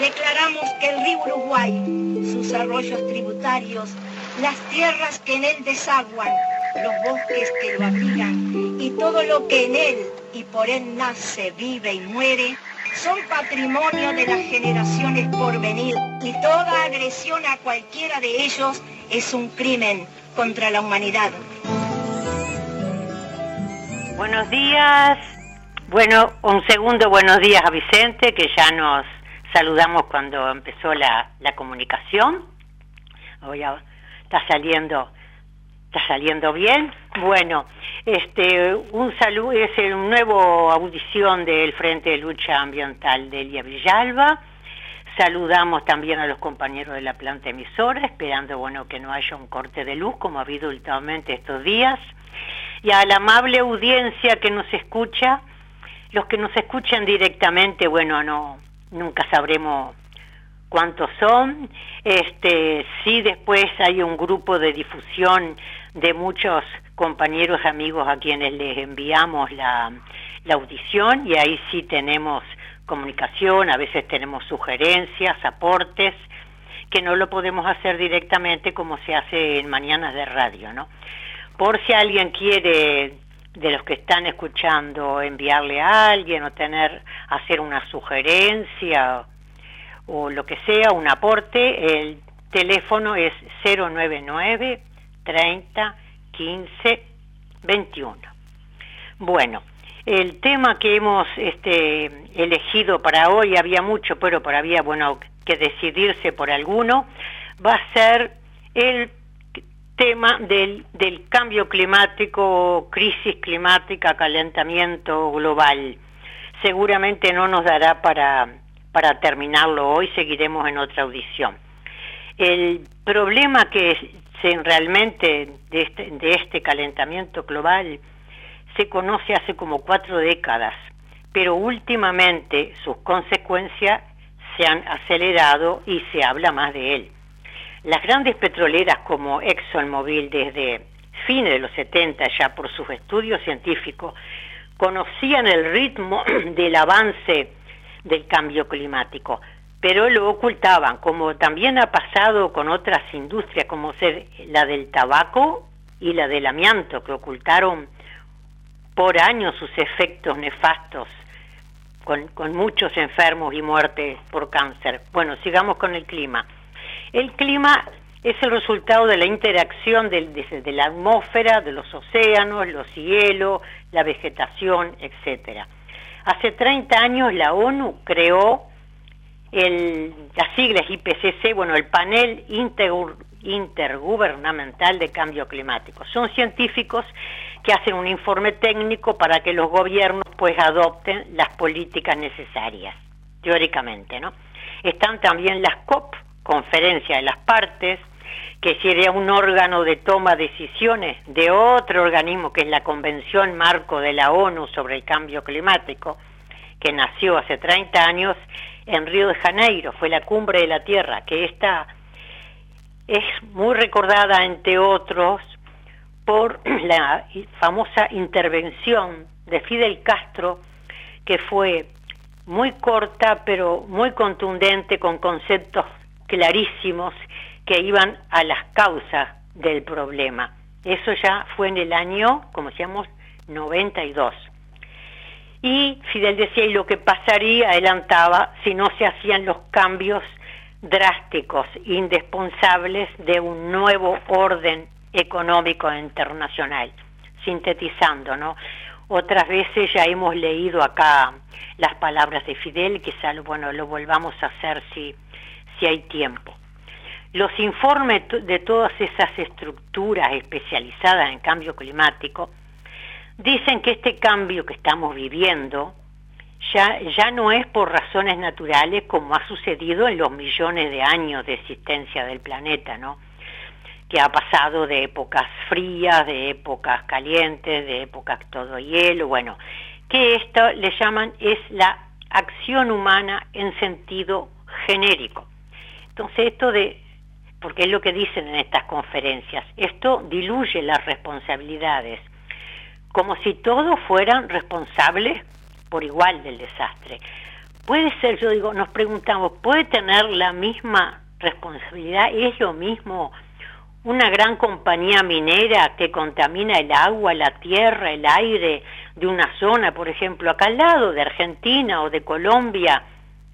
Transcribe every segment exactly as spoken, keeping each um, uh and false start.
Declaramos que el río Uruguay, sus arroyos tributarios, las tierras que en él desaguan, los bosques que lo abrigan y todo lo que en él y por él nace, vive y muere, son patrimonio de las generaciones por venir, y toda agresión a cualquiera de ellos es un crimen contra la humanidad. Buenos días. Bueno, un segundo buenos días a Vicente, que ya nos saludamos cuando empezó la, la comunicación. Hoy ya está saliendo, está saliendo bien. Bueno, este, un saludo, es una nueva audición del Frente de Lucha Ambiental de Elia Villalba. Saludamos también a los compañeros de la planta emisora, esperando, bueno, que no haya un corte de luz como ha habido últimamente estos días. Y a la amable audiencia que nos escucha, los que nos escuchan directamente, bueno, no, nunca sabremos cuántos son. Este, sí, después hay un grupo de difusión de muchos compañeros, amigos a quienes les enviamos la, la audición, y ahí sí tenemos comunicación, a veces tenemos sugerencias, aportes, que no lo podemos hacer directamente como se hace en Mañanas de Radio, ¿no? Por si alguien quiere, de los que están escuchando, enviarle a alguien o tener, hacer una sugerencia o lo que sea, un aporte, el teléfono es cero nueve nueve, treinta, quince, veintiuno. Bueno, el tema que hemos este, elegido para hoy, había mucho, pero, pero había, bueno, que decidirse por alguno, va a ser el tema del, del cambio climático, crisis climática, calentamiento global. Seguramente no nos dará para, para terminarlo hoy, seguiremos en otra audición. El problema que se, realmente de este, de este calentamiento global se conoce hace como cuatro décadas, pero últimamente sus consecuencias se han acelerado y se habla más de él. Las grandes petroleras como ExxonMobil, desde fines de los setenta, ya por sus estudios científicos, conocían el ritmo del avance del cambio climático, pero lo ocultaban, como también ha pasado con otras industrias, como ser la del tabaco y la del amianto, que ocultaron por años sus efectos nefastos, con, con muchos enfermos y muertes por cáncer. Bueno, sigamos con el clima. El clima es el resultado de la interacción de, de, de la atmósfera, de los océanos, los hielos, la vegetación, etcétera. Hace treinta años la ONU creó el, las siglas I P C C, bueno, el Panel Inter, Intergubernamental de Cambio Climático. Son científicos que hacen un informe técnico para que los gobiernos pues adopten las políticas necesarias, teóricamente, ¿no? Están también las COP, Conferencia de las Partes, que sería un órgano de toma de decisiones de otro organismo que es la Convención Marco de la ONU sobre el Cambio Climático, que nació hace treinta años en Río de Janeiro, fue la Cumbre de la Tierra, que esta es muy recordada, entre otros, por la famosa intervención de Fidel Castro, que fue muy corta pero muy contundente, con conceptos clarísimos que iban a las causas del problema. Eso ya fue en el año, como decíamos, noventa y dos. Y Fidel decía, y lo que pasaría, adelantaba, si no se hacían los cambios drásticos, indispensables de un nuevo orden económico internacional. Sintetizando, ¿no? Otras veces ya hemos leído acá las palabras de Fidel, quizá, bueno, lo volvamos a hacer si si hay tiempo. Los informes de todas esas estructuras especializadas en cambio climático dicen que este cambio que estamos viviendo ya, ya no es por razones naturales, como ha sucedido en los millones de años de existencia del planeta, ¿no? Que ha pasado de épocas frías, de épocas calientes, de épocas todo hielo, bueno, que esto le llaman es la acción humana en sentido genérico. Entonces esto de, porque es lo que dicen en estas conferencias, esto diluye las responsabilidades, como si todos fueran responsables por igual del desastre. puede ser, yo digo, nos preguntamos, ¿puede tener la misma responsabilidad? ¿Es lo mismo una gran compañía minera que contamina el agua, la tierra, el aire de una zona, por ejemplo, acá al lado de Argentina o de Colombia,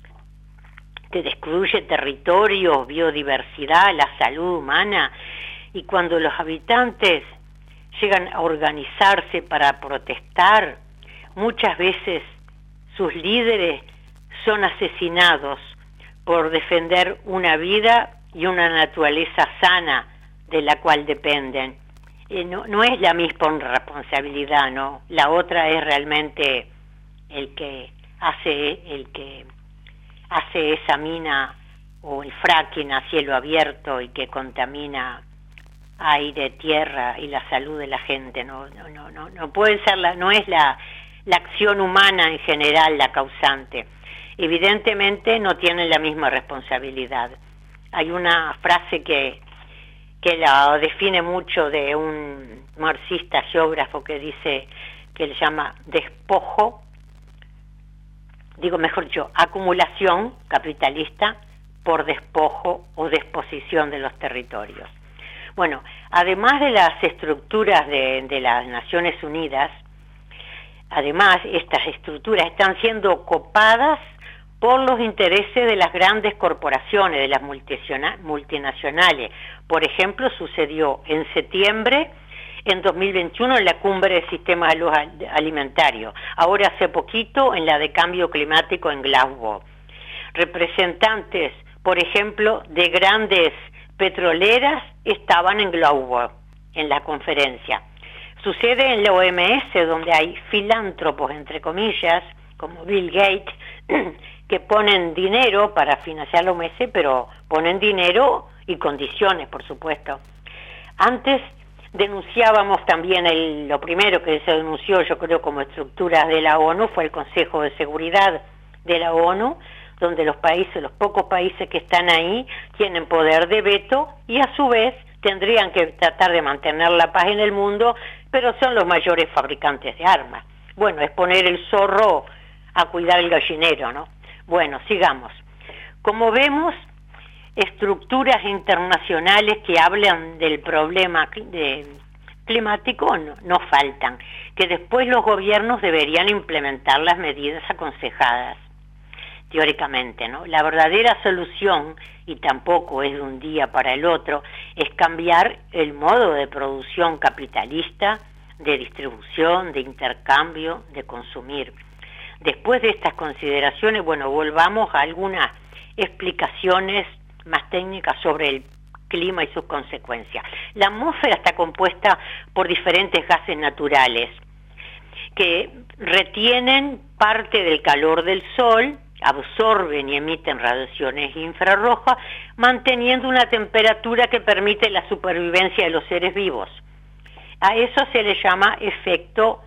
que destruye territorios, biodiversidad, la salud humana, y cuando los habitantes llegan a organizarse para protestar, muchas veces sus líderes son asesinados por defender una vida y una naturaleza sana de la cual dependen. Eh, no, no es la misma responsabilidad, ¿no? La otra es realmente el que hace, el que hace esa mina o el fracking a cielo abierto y que contamina aire, tierra y la salud de la gente. No, no, no, no, no puede ser la, no es la, la acción humana en general la causante. Evidentemente no tienen la misma responsabilidad. Hay una frase que que la define mucho de un marxista geógrafo que dice, que le llama despojo, digo mejor dicho, acumulación capitalista por despojo o desposición de los territorios. Bueno, además de las estructuras de, de las Naciones Unidas, además estas estructuras están siendo copadas por los intereses de las grandes corporaciones, de las multinacionales. Por ejemplo, sucedió en septiembre, en dos mil veintiuno, en la cumbre del sistema de salud alimentario. Ahora hace poquito, en la de cambio climático en Glasgow. Representantes, por ejemplo, de grandes petroleras estaban en Glasgow, en la conferencia. Sucede en la O M S, donde hay filántropos, entre comillas, como Bill Gates, que ponen dinero para financiar la O M S, pero ponen dinero y condiciones, por supuesto. Antes denunciábamos también, el, lo primero que se denunció, yo creo, como estructuras de la ONU, fue el Consejo de Seguridad de la ONU, donde los países, los pocos países que están ahí, tienen poder de veto y a su vez tendrían que tratar de mantener la paz en el mundo, pero son los mayores fabricantes de armas. Bueno, es poner el zorro a cuidar el gallinero, ¿no? Bueno, sigamos. Como vemos, estructuras internacionales que hablan del problema de, climático no, no faltan, que después los gobiernos deberían implementar las medidas aconsejadas, teóricamente, ¿no? La verdadera solución, y tampoco es de un día para el otro, es cambiar el modo de producción capitalista, de distribución, de intercambio, de consumir. Después de estas consideraciones, bueno, volvamos a algunas explicaciones más técnicas sobre el clima y sus consecuencias. La atmósfera está compuesta por diferentes gases naturales que retienen parte del calor del sol, absorben y emiten radiaciones infrarrojas, manteniendo una temperatura que permite la supervivencia de los seres vivos. A eso se le llama efecto,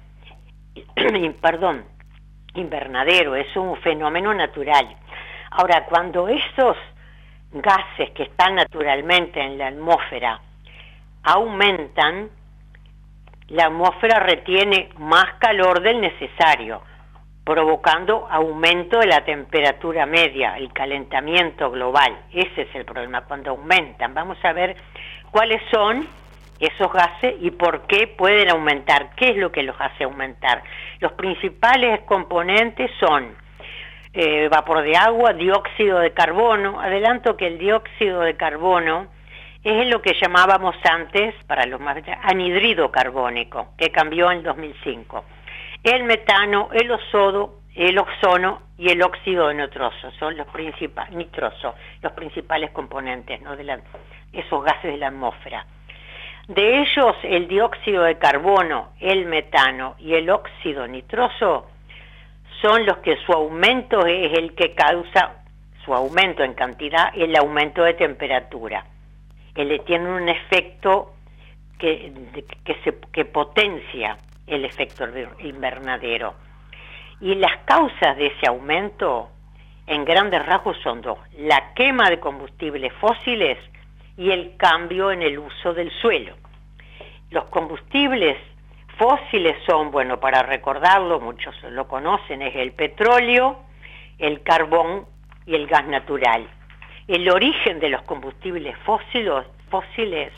perdón, invernadero, es un fenómeno natural. Ahora, cuando esos gases que están naturalmente en la atmósfera aumentan, la atmósfera retiene más calor del necesario, provocando aumento de la temperatura media, el calentamiento global. Ese es el problema, cuando aumentan. Vamos a ver cuáles son esos gases y por qué pueden aumentar, qué es lo que los hace aumentar. Los principales componentes son eh, vapor de agua, dióxido de carbono. Adelanto que el dióxido de carbono es lo que llamábamos antes, para los más anhidrido carbónico, que cambió en dos mil cinco. El metano, el ozono, el ozono y el óxido de nitroso son los principales, nitroso, los principales componentes, ¿no?, de la, esos gases de la atmósfera. De ellos, el dióxido de carbono, el metano y el óxido nitroso son los que su aumento es el que causa, su aumento en cantidad, el aumento de temperatura. Él tiene un efecto que, que, se, que potencia el efecto invernadero. Y las causas de ese aumento, en grandes rasgos, son dos: la quema de combustibles fósiles y el cambio en el uso del suelo. Los combustibles fósiles son, bueno, para recordarlo, muchos lo conocen, es el petróleo, el carbón y el gas natural. El origen de los combustibles fósiles, fósiles,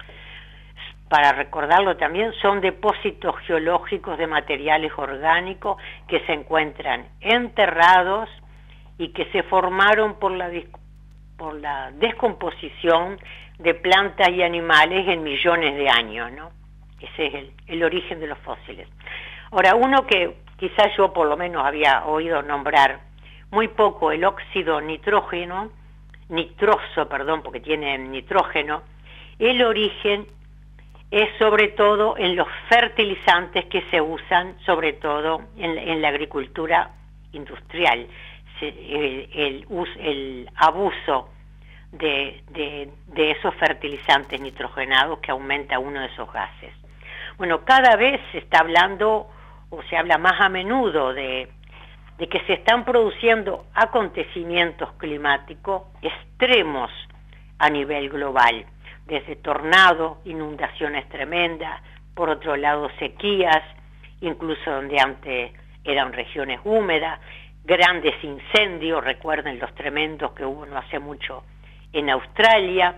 para recordarlo también, son depósitos geológicos de materiales orgánicos que se encuentran enterrados y que se formaron por la, por la descomposición de plantas y animales en millones de años, ¿no? Ese es el, el origen de los fósiles. Ahora, uno que quizás yo por lo menos había oído nombrar muy poco, el óxido nitrógeno, nitroso, perdón, porque tiene nitrógeno, el origen es sobre todo en los fertilizantes que se usan sobre todo en, en la agricultura industrial. Se, el, el, el abuso de, de, de esos fertilizantes nitrogenados que aumenta uno de esos gases. Bueno, cada vez se está hablando, o se habla más a menudo de, de que se están produciendo acontecimientos climáticos extremos a nivel global, desde tornados, inundaciones tremendas, por otro lado sequías, incluso donde antes eran regiones húmedas, grandes incendios, recuerden los tremendos que hubo no hace mucho en Australia.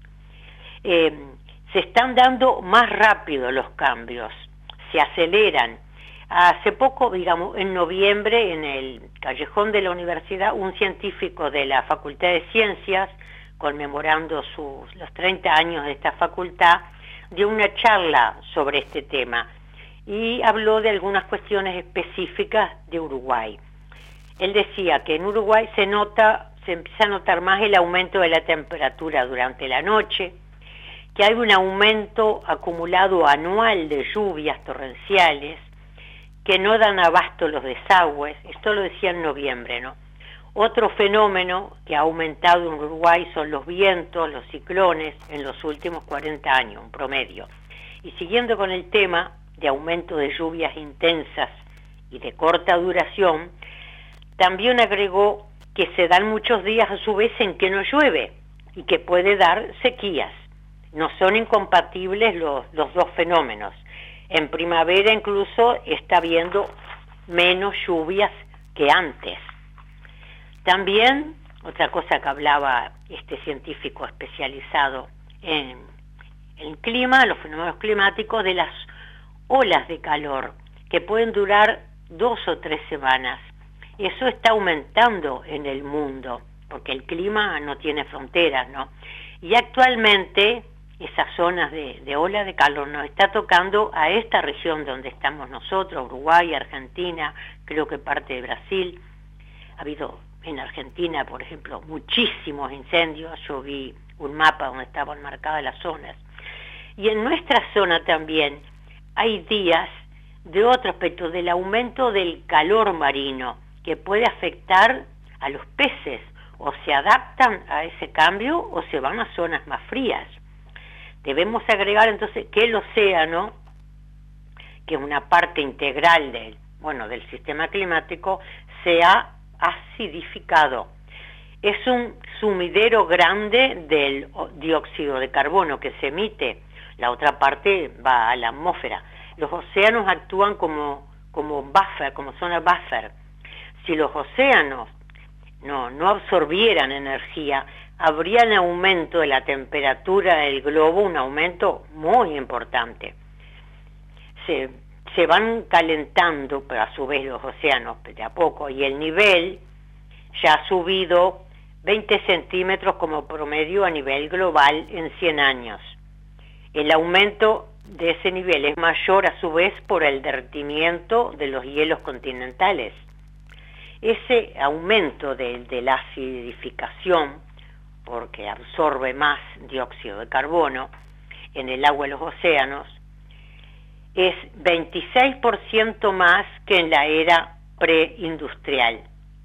Eh, se están dando más rápido los cambios, se aceleran. Hace poco, digamos, en noviembre, en el callejón de la universidad, un científico de la Facultad de Ciencias, conmemorando sus, los treinta años de esta facultad, dio una charla sobre este tema y habló de algunas cuestiones específicas de Uruguay. Él decía que en Uruguay se nota, se empieza a notar más el aumento de la temperatura durante la noche, que hay un aumento acumulado anual de lluvias torrenciales, que no dan abasto los desagües. Esto lo decía en noviembre, ¿no? Otro fenómeno que ha aumentado en Uruguay son los vientos, los ciclones, en los últimos cuarenta años, un promedio. Y siguiendo con el tema de aumento de lluvias intensas y de corta duración, también agregó que se dan muchos días a su vez en que no llueve y que puede dar sequías. No son incompatibles los, los dos fenómenos. En primavera incluso está habiendo menos lluvias que antes. También, otra cosa que hablaba este científico especializado en el clima, los fenómenos climáticos, de las olas de calor, que pueden durar dos o tres semanas. Eso está aumentando en el mundo, porque el clima no tiene fronteras, ¿no? Y actualmente esas zonas de, de ola de calor nos está tocando a esta región donde estamos nosotros, Uruguay, Argentina, creo que parte de Brasil. Ha habido en Argentina, por ejemplo, muchísimos incendios. Yo vi un mapa donde estaban marcadas las zonas. Y en nuestra zona también hay días de otro aspecto, del aumento del calor marino, que puede afectar a los peces, o se adaptan a ese cambio o se van a zonas más frías. Debemos agregar entonces que el océano, que es una parte integral del, bueno, del sistema climático, se ha acidificado. Es un sumidero grande del dióxido de carbono que se emite, la otra parte va a la atmósfera. Los océanos actúan como, como buffer, como zona buffer. Si los océanos no, no absorbieran energía, habría un aumento de la temperatura del globo, un aumento muy importante. Se, se van calentando, pero a su vez los océanos de a poco, y el nivel ya ha subido veinte centímetros como promedio a nivel global en cien años. El aumento de ese nivel es mayor a su vez por el derretimiento de los hielos continentales. Ese aumento de, de la acidificación, porque absorbe más dióxido de carbono en el agua de los océanos, es veintiséis por ciento más que en la era preindustrial.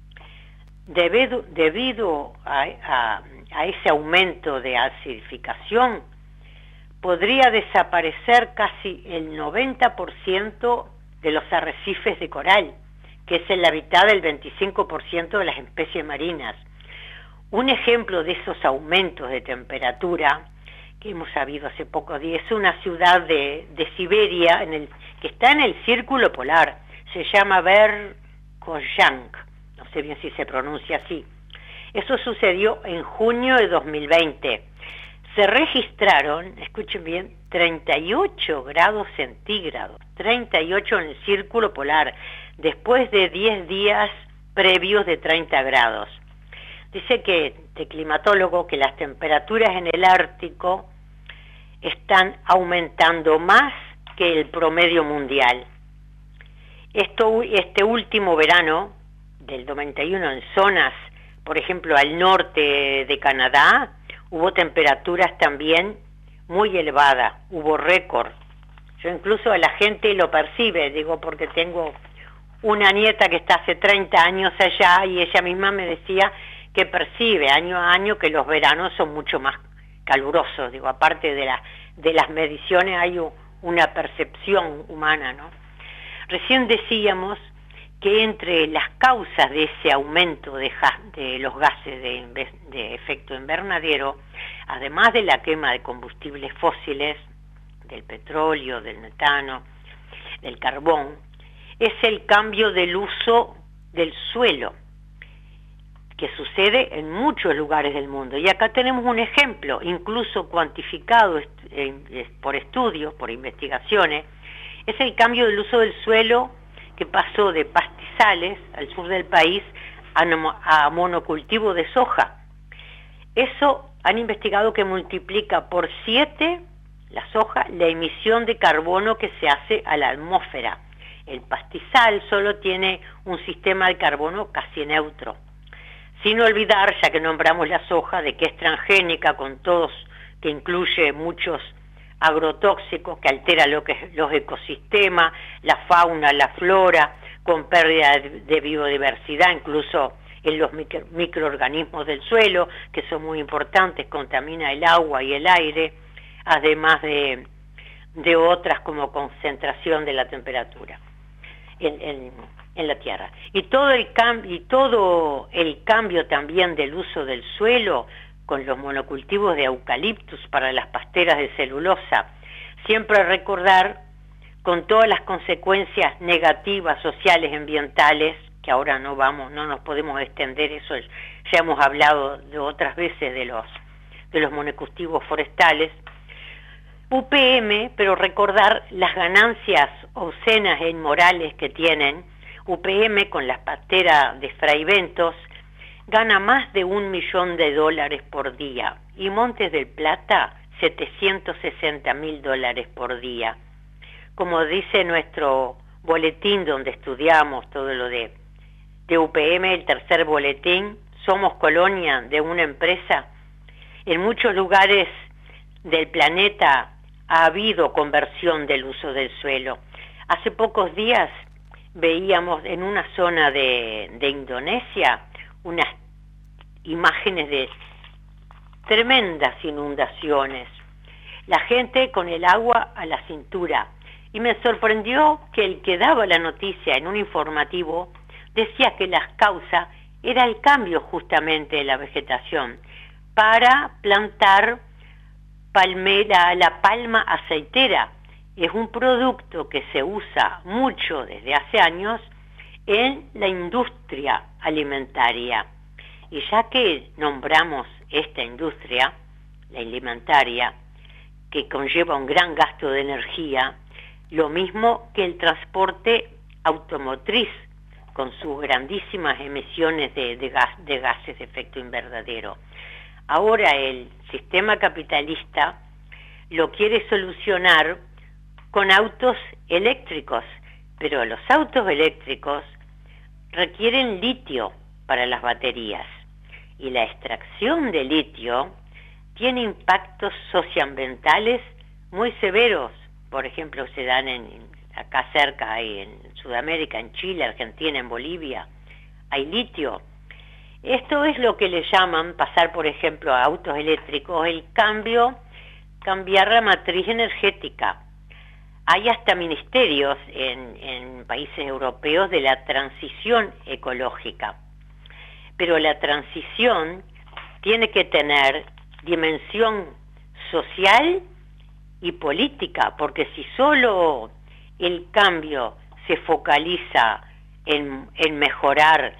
Debido, debido a, a, a ese aumento de acidificación, podría desaparecer casi el noventa por ciento de los arrecifes de coral, que es el hábitat del veinticinco por ciento de las especies marinas. Un ejemplo de esos aumentos de temperatura que hemos sabido hace pocos días es una ciudad de, de Siberia en el, que está en el círculo polar, se llama Verkhoyansk, no sé bien si se pronuncia así. Eso sucedió en junio de dos mil veinte. Se registraron, escuchen bien, treinta y ocho grados centígrados, treinta y ocho en el círculo polar, después de diez días previos de treinta grados. Dice que, este climatólogo, que las temperaturas en el Ártico están aumentando más que el promedio mundial. Esto, este último verano, del noventa y uno, en zonas, por ejemplo, al norte de Canadá, hubo temperaturas también muy elevadas, hubo récord. Yo incluso a la gente lo percibe, digo, porque tengo una nieta que está hace treinta años allá y ella misma me decía que percibe año a año que los veranos son mucho más calurosos. Digo, aparte de, la, de las mediciones hay un, una percepción humana, ¿no? Recién decíamos que entre las causas de ese aumento de, de los gases de, de efecto invernadero, además de la quema de combustibles fósiles, del petróleo, del metano, del carbón, es el cambio del uso del suelo, que sucede en muchos lugares del mundo. Y acá tenemos un ejemplo, incluso cuantificado por estudios, por investigaciones, es el cambio del uso del suelo que pasó de pastizales al sur del país a monocultivo de soja. Eso han investigado que multiplica por siete la soja la emisión de carbono que se hace a la atmósfera. El pastizal solo tiene un sistema de carbono casi neutro. Sin olvidar, ya que nombramos la soja, de que es transgénica con todos, que incluye muchos agrotóxicos que alteran lo que es los ecosistemas, la fauna, la flora, con pérdida de biodiversidad, incluso en los micro, microorganismos del suelo, que son muy importantes, contamina el agua y el aire, además de, de otras como concentración de la temperatura en, en, en la tierra. Y todo el cambio, y todo el cambio también del uso del suelo, con los monocultivos de eucaliptus para las pasteras de celulosa. Siempre recordar, con todas las consecuencias negativas, sociales, ambientales, que ahora no vamos, no nos podemos extender, eso ya hemos hablado de otras veces de los, de los monocultivos forestales. U P M, pero recordar las ganancias obscenas e inmorales que tienen. U P M con las pasteras de Fray Bentos gana más de un millón de dólares por día, y Montes del Plata setecientos sesenta mil dólares por día. Como dice nuestro boletín donde estudiamos todo lo de, de U P M, el tercer boletín, somos colonia de una empresa. En muchos lugares del planeta ha habido conversión del uso del suelo. Hace pocos días veíamos en una zona de, de Indonesia unas imágenes de tremendas inundaciones, la gente con el agua a la cintura, y me sorprendió que el que daba la noticia en un informativo decía que la causa era el cambio justamente de la vegetación para plantar palmera, la palma aceitera. Es un producto que se usa mucho desde hace años en la industria alimentaria. Y ya que nombramos esta industria, la alimentaria, que conlleva un gran gasto de energía, lo mismo que el transporte automotriz, con sus grandísimas emisiones de, de, gas, de gases de efecto invernadero. Ahora el sistema capitalista lo quiere solucionar con autos eléctricos, pero los autos eléctricos requieren litio para las baterías, y la extracción de litio tiene impactos socioambientales muy severos. Por ejemplo, se dan en, acá cerca, hay en Sudamérica, en Chile, Argentina, en Bolivia, hay litio. Esto es lo que le llaman pasar, por ejemplo, a autos eléctricos, el cambio, cambiar la matriz energética. Hay hasta ministerios en, en países europeos de la transición ecológica. Pero la transición tiene que tener dimensión social y política, porque si solo el cambio se focaliza en, en mejorar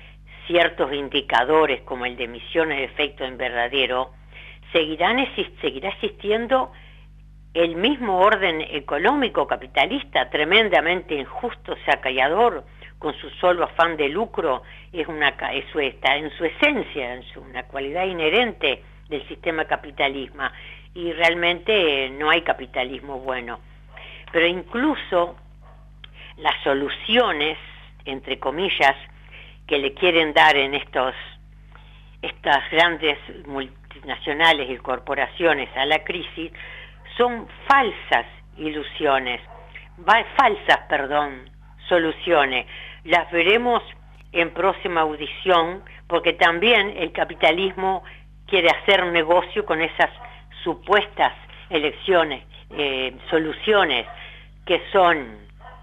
ciertos indicadores como el de emisiones de efecto invernadero, seguirán, seguirá existiendo el mismo orden económico capitalista tremendamente injusto, saqueador, con su solo afán de lucro. Es una, eso está en su esencia, en su, una cualidad inherente del sistema capitalismo, y realmente no hay capitalismo bueno. Pero incluso las soluciones, entre comillas, que le quieren dar en estos estas grandes multinacionales y corporaciones a la crisis son falsas ilusiones, falsas, perdón, soluciones. Las veremos en próxima audición, porque también el capitalismo quiere hacer negocio con esas supuestas elecciones, eh, soluciones, que son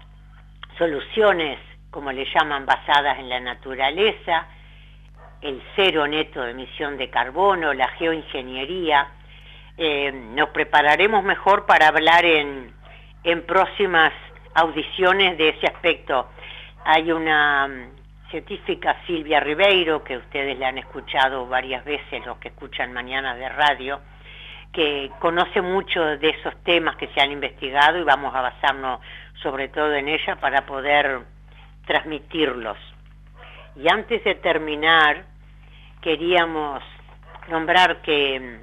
soluciones, como le llaman, basadas en la naturaleza, el cero neto de emisión de carbono, la geoingeniería. Eh, nos prepararemos mejor para hablar en, en próximas audiciones de ese aspecto. Hay una um, científica, Silvia Ribeiro, que ustedes la han escuchado varias veces, los que escuchan Mañanas de Radio, que conoce mucho de esos temas que se han investigado, y vamos a basarnos sobre todo en ella para poder transmitirlos. Y antes de terminar, queríamos nombrar que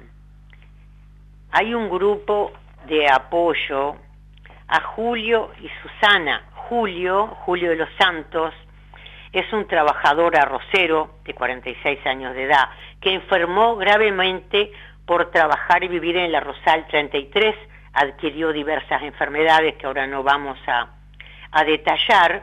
hay un grupo de apoyo a Julio y Susana. Julio, Julio de los Santos, es un trabajador arrocero de cuarenta y seis años de edad, que enfermó gravemente por trabajar y vivir en el Arrozal treinta y tres, adquirió diversas enfermedades que ahora no vamos a, a detallar,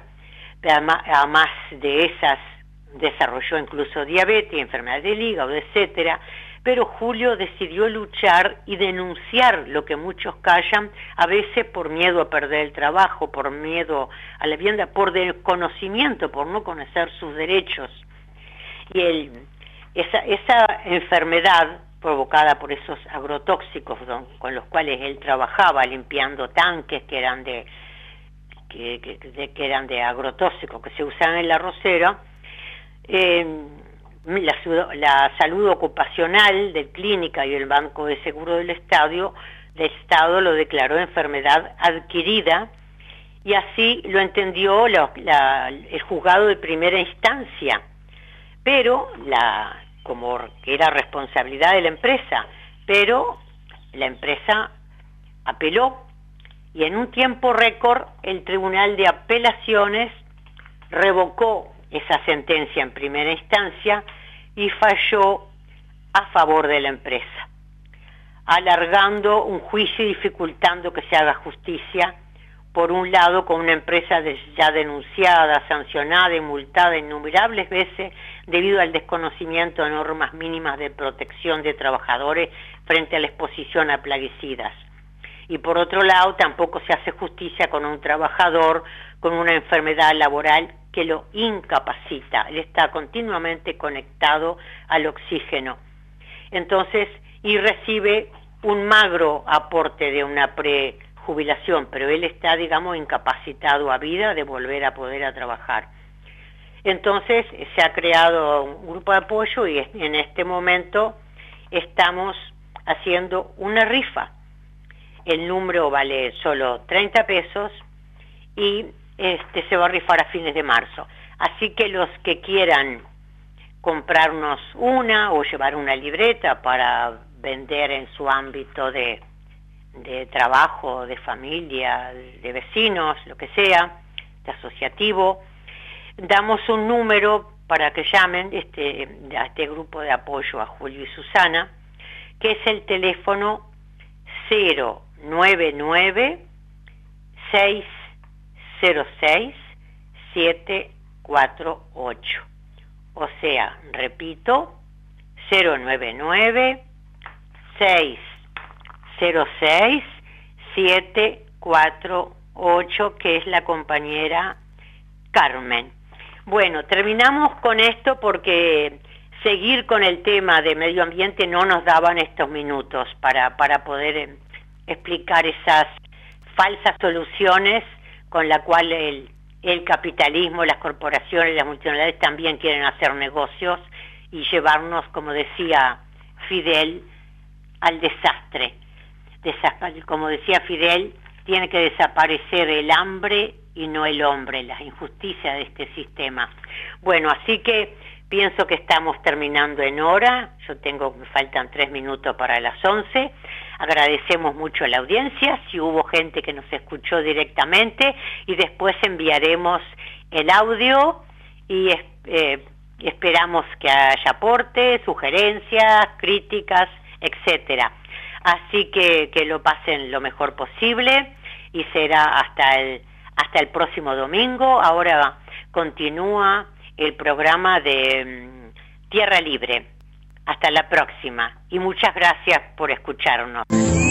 además de esas desarrolló incluso diabetes, enfermedades del hígado, etcétera. Pero Julio decidió luchar y denunciar lo que muchos callan, a veces por miedo a perder el trabajo, por miedo a la vivienda, por desconocimiento, por no conocer sus derechos. Y él, esa, esa enfermedad provocada por esos agrotóxicos don, con los cuales él trabajaba, limpiando tanques que eran de, que, que, de, que eran de agrotóxicos que se usaban en la arrocera, eh, La, la salud ocupacional del Clínica y el Banco de Seguro del Estado, del Estado lo declaró enfermedad adquirida, y así lo entendió la, la, el juzgado de primera instancia, pero la, como que era responsabilidad de la empresa, pero la empresa apeló, y en un tiempo récord el Tribunal de Apelaciones revocó esa sentencia en primera instancia y falló a favor de la empresa, alargando un juicio y dificultando que se haga justicia, por un lado con una empresa ya denunciada, sancionada y multada innumerables veces debido al desconocimiento de normas mínimas de protección de trabajadores frente a la exposición a plaguicidas. Y por otro lado, tampoco se hace justicia con un trabajador con una enfermedad laboral que lo incapacita. Él está continuamente conectado al oxígeno. Entonces, y recibe un magro aporte de una prejubilación, pero él está, digamos, incapacitado a vida de volver a poder a trabajar. Entonces, se ha creado un grupo de apoyo y en este momento estamos haciendo una rifa. El número vale solo treinta pesos y este se va a rifar a fines de marzo. Así que los que quieran comprarnos una o llevar una libreta para vender en su ámbito de, de trabajo, de familia, de vecinos, lo que sea, de asociativo, damos un número para que llamen este, a este grupo de apoyo a Julio y Susana, que es el teléfono cero nueve nueve seis cero seis siete cuatro ocho. O sea, repito, cero nueve nueve seis cero seis siete cuatro ocho, que es la compañera Carmen. Bueno, terminamos con esto porque seguir con el tema de medio ambiente no nos daban estos minutos para, para poder eh, explicar esas falsas soluciones con la cual el, el capitalismo, las corporaciones, las multinacionales también quieren hacer negocios y llevarnos, como decía Fidel, al desastre. Desapa- como decía Fidel, tiene que desaparecer el hambre y no el hombre, la injusticia de este sistema. Bueno, así que pienso que estamos terminando en hora. Yo tengo, me faltan tres minutos para las once. Agradecemos mucho a la audiencia, si hubo gente que nos escuchó directamente, y después enviaremos el audio y eh, esperamos que haya aportes, sugerencias, críticas, etcétera. Así que que lo pasen lo mejor posible y será hasta el hasta el próximo domingo. Ahora continúa el programa de um, Tierra Libre. Hasta la próxima y muchas gracias por escucharnos.